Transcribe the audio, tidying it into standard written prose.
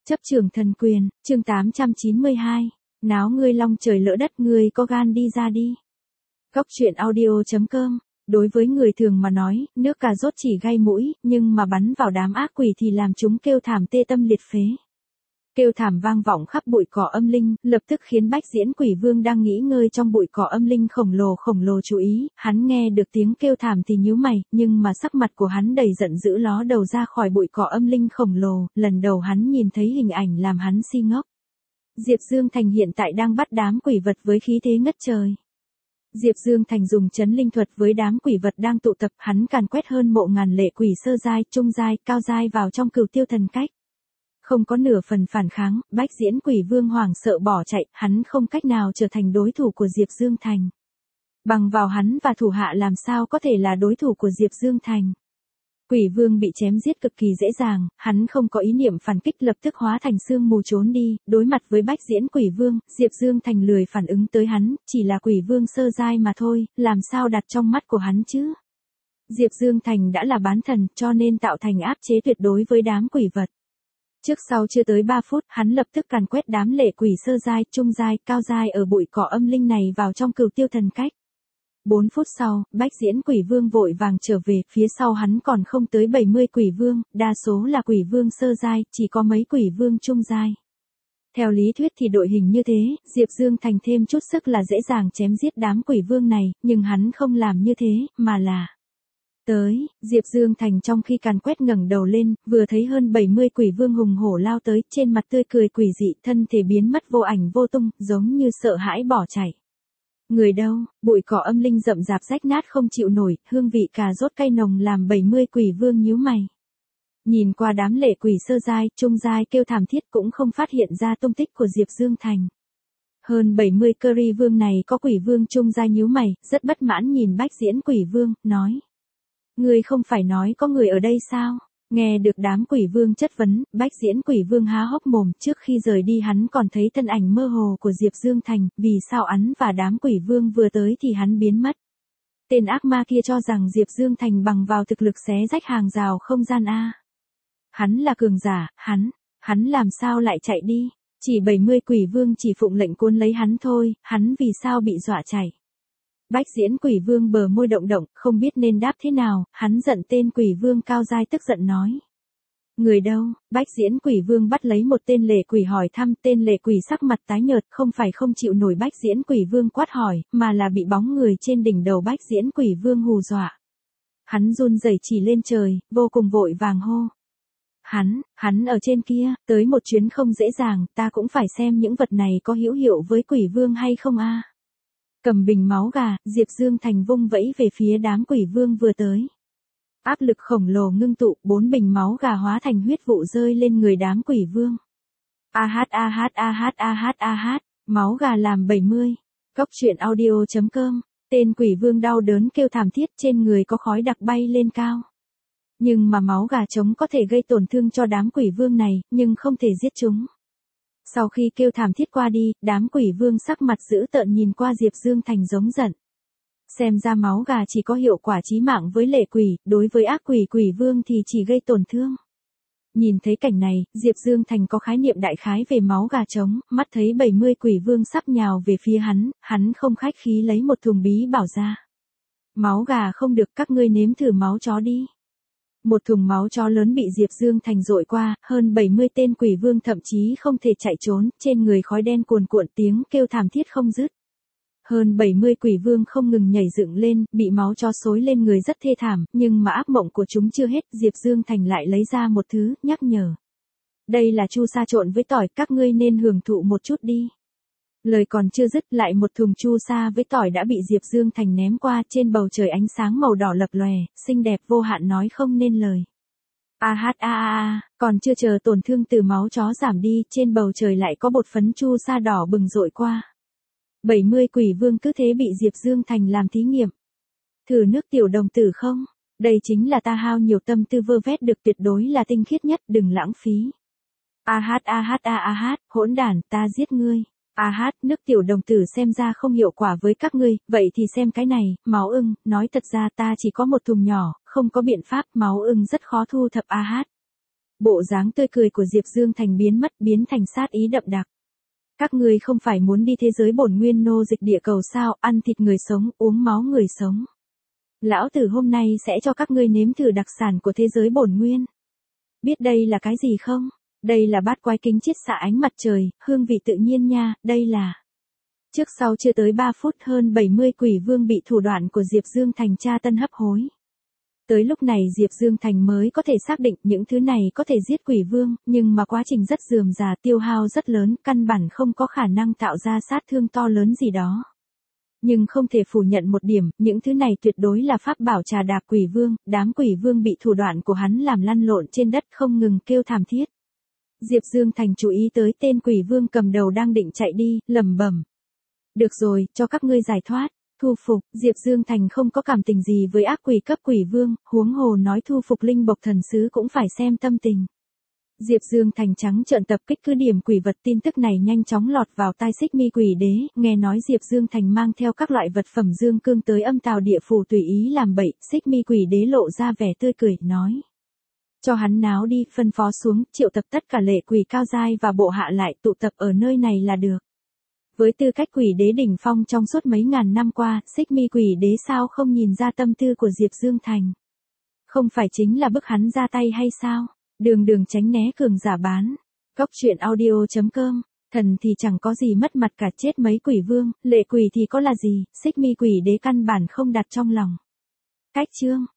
Chấp trường thần quyền, chương 892. Náo ngươi long trời lỡ đất, ngươi có gan đi ra đi. Góc truyện audio.com. Đối với người thường mà nói, nước cà rốt chỉ gai mũi, nhưng mà bắn vào đám ác quỷ thì làm chúng kêu thảm tê tâm liệt phế. Kêu thảm vang vọng khắp bụi cỏ âm linh, lập tức khiến Bách Diễn Quỷ Vương đang nghỉ ngơi trong bụi cỏ âm linh khổng lồ chú ý, hắn nghe được tiếng kêu thảm thì nhíu mày, nhưng mà sắc mặt của hắn đầy giận dữ ló đầu ra khỏi bụi cỏ âm linh khổng lồ, lần đầu hắn nhìn thấy hình ảnh làm hắn si ngốc. Diệp Dương Thành hiện tại đang bắt đám quỷ vật với khí thế ngất trời. Diệp Dương Thành dùng chấn linh thuật với đám quỷ vật đang tụ tập, hắn càn quét hơn mộ ngàn lệ quỷ sơ giai, trung giai, cao giai vào trong Cửu Tiêu Thần Cách. Không có nửa phần phản kháng, Bách Diễn Quỷ Vương hoảng sợ bỏ chạy, hắn không cách nào trở thành đối thủ của Diệp Dương Thành. Bằng vào hắn và thủ hạ làm sao có thể là đối thủ của Diệp Dương Thành. Quỷ Vương bị chém giết cực kỳ dễ dàng, hắn không có ý niệm phản kích, lập tức hóa thành sương mù trốn đi, đối mặt với Bách Diễn Quỷ Vương, Diệp Dương Thành lười phản ứng tới hắn, chỉ là Quỷ Vương sơ giai mà thôi, làm sao đặt trong mắt của hắn chứ. Diệp Dương Thành đã là bán thần, cho nên tạo thành áp chế tuyệt đối với đám quỷ vật. Trước sau chưa tới 3 phút, hắn lập tức càn quét đám lệ quỷ sơ giai, trung giai, cao giai ở bụi cỏ âm linh này vào trong Cửu Tiêu Thần Cách. 4 phút sau, Bách Diễn Quỷ Vương vội vàng trở về, phía sau hắn còn không tới 70 quỷ vương, đa số là quỷ vương sơ giai, chỉ có mấy quỷ vương trung giai. Theo lý thuyết thì đội hình như thế, Diệp Dương Thành thêm chút sức là dễ dàng chém giết đám quỷ vương này, nhưng hắn không làm như thế, mà là tới. Diệp Dương Thành trong khi càn quét ngẩng đầu lên, vừa thấy hơn 70 quỷ vương hùng hổ lao tới, trên mặt tươi cười quỷ dị, thân thể biến mất vô ảnh vô tung, giống như sợ hãi bỏ chạy. Người đâu? Bụi cỏ âm linh rậm rạp rách nát không chịu nổi, hương vị cà rốt cay nồng làm 70 quỷ vương nhíu mày. Nhìn qua đám lệ quỷ sơ giai, trung giai kêu thảm thiết cũng không phát hiện ra tung tích của Diệp Dương Thành. Hơn 70 curry vương này có quỷ vương trung giai nhíu mày, rất bất mãn nhìn Bách Diễn Quỷ Vương, nói. Ngươi không phải nói có người ở đây sao? Nghe được đám quỷ vương chất vấn, Bách Diễn Quỷ Vương há hốc mồm, trước khi rời đi hắn còn thấy thân ảnh mơ hồ của Diệp Dương Thành, vì sao hắn và đám quỷ vương vừa tới thì hắn biến mất. Tên ác ma kia cho rằng Diệp Dương Thành bằng vào thực lực xé rách hàng rào không gian a. Hắn là cường giả, hắn làm sao lại chạy đi? Chỉ 70 quỷ vương chỉ phụng lệnh cuốn lấy hắn thôi, hắn vì sao bị dọa chạy? Bách Diễn Quỷ Vương bờ môi động động, không biết nên đáp thế nào, hắn giận tên quỷ vương cao giai tức giận nói. Người đâu? Bách Diễn Quỷ Vương bắt lấy một tên lệ quỷ hỏi thăm, tên lệ quỷ sắc mặt tái nhợt, không phải không chịu nổi Bách Diễn Quỷ Vương quát hỏi, mà là bị bóng người trên đỉnh đầu Bách Diễn Quỷ Vương hù dọa. Hắn run rẩy chỉ lên trời, vô cùng vội vàng hô. Hắn ở trên kia, tới một chuyến không dễ dàng, ta cũng phải xem những vật này có hữu hiệu với quỷ vương hay không a. Cầm bình máu gà, Diệp Dương Thành vung vẫy về phía đám quỷ vương vừa tới. Áp lực khổng lồ ngưng tụ, 4 bình máu gà hóa thành huyết vụ rơi lên người đám quỷ vương. Máu gà làm 70. Góc truyện audio.com. Tên quỷ vương đau đớn kêu thảm thiết, trên người có khói đặc bay lên cao. Nhưng mà máu gà trống có thể gây tổn thương cho đám quỷ vương này, nhưng không thể giết chúng. Sau khi kêu thảm thiết qua đi, đám quỷ vương sắc mặt dữ tợn nhìn qua Diệp Dương Thành giống giận. Xem ra máu gà chỉ có hiệu quả chí mạng với lệ quỷ, đối với ác quỷ quỷ vương thì chỉ gây tổn thương. Nhìn thấy cảnh này, Diệp Dương Thành có khái niệm đại khái về máu gà trống, mắt thấy 70 quỷ vương sắp nhào về phía hắn không khách khí lấy một thùng bí bảo ra. Máu gà không được, các ngươi nếm thử máu chó đi. Một thùng máu chó lớn bị Diệp Dương Thành dội qua, hơn 70 tên quỷ vương thậm chí không thể chạy trốn, trên người khói đen cuồn cuộn, tiếng kêu thảm thiết không dứt. Hơn 70 quỷ vương không ngừng nhảy dựng lên, bị máu chó xối lên người rất thê thảm, nhưng mà ác mộng của chúng chưa hết, Diệp Dương Thành lại lấy ra một thứ, nhắc nhở. Đây là chu sa trộn với tỏi, các ngươi nên hưởng thụ một chút đi. Lời còn chưa dứt, lại một thùng chu sa với tỏi đã bị Diệp Dương Thành ném qua, trên bầu trời ánh sáng màu đỏ lập lòe, xinh đẹp vô hạn nói không nên lời. Còn chưa chờ tổn thương từ máu chó giảm đi, trên bầu trời lại có bột phấn chu sa đỏ bừng rội qua. 70 quỷ vương cứ thế bị Diệp Dương Thành làm thí nghiệm. Thử nước tiểu đồng tử không? Đây chính là ta hao nhiều tâm tư vơ vét được, tuyệt đối là tinh khiết nhất, đừng lãng phí. Hỗn đản, ta giết ngươi. Nước tiểu đồng tử xem ra không hiệu quả với các ngươi, vậy thì xem cái này, máu ưng, nói thật ra ta chỉ có một thùng nhỏ, không có biện pháp, máu ưng rất khó thu thập. Bộ dáng tươi cười của Diệp Dương Thành biến mất, biến thành sát ý đậm đặc. Các ngươi không phải muốn đi thế giới bổn nguyên nô dịch địa cầu sao, ăn thịt người sống, uống máu người sống. Lão tử hôm nay sẽ cho các ngươi nếm thử đặc sản của thế giới bổn nguyên. Biết đây là cái gì không? Đây là bát quái kính chiết xạ ánh mặt trời, hương vị tự nhiên nha, đây là... Trước sau chưa tới 3 phút hơn 70 quỷ vương bị thủ đoạn của Diệp Dương Thành tra tân hấp hối. Tới lúc này Diệp Dương Thành mới có thể xác định những thứ này có thể giết quỷ vương, nhưng mà quá trình rất rườm rà, tiêu hao rất lớn, căn bản không có khả năng tạo ra sát thương to lớn gì đó. Nhưng không thể phủ nhận một điểm, những thứ này tuyệt đối là pháp bảo trà đạp quỷ vương, đám quỷ vương bị thủ đoạn của hắn làm lăn lộn trên đất không ngừng kêu thảm thiết. Diệp Dương Thành chú ý tới tên quỷ vương cầm đầu đang định chạy đi, lẩm bẩm. Được rồi, cho các ngươi giải thoát. Thu phục, Diệp Dương Thành không có cảm tình gì với ác quỷ cấp quỷ vương, huống hồ nói thu phục linh bộc thần sứ cũng phải xem tâm tình. Diệp Dương Thành trắng trợn tập kích cứ điểm quỷ vật, tin tức này nhanh chóng lọt vào tai Xích Mi quỷ đế, nghe nói Diệp Dương Thành mang theo các loại vật phẩm dương cương tới âm tào địa phủ tùy ý làm bậy, Xích Mi quỷ đế lộ ra vẻ tươi cười, nói. Cho hắn náo đi, phân phó xuống, triệu tập tất cả lệ quỷ cao giai và bộ hạ lại tụ tập ở nơi này là được. Với tư cách quỷ đế đỉnh phong trong suốt mấy ngàn năm qua, Xích Mi quỷ đế sao không nhìn ra tâm tư của Diệp Dương Thành? Không phải chính là bức hắn ra tay hay sao? Đường đường tránh né cường giả bán. Góc truyện audio.com, thần thì chẳng có gì mất mặt cả, chết mấy quỷ vương, lệ quỷ thì có là gì, Xích Mi quỷ đế căn bản không đặt trong lòng. Cách chương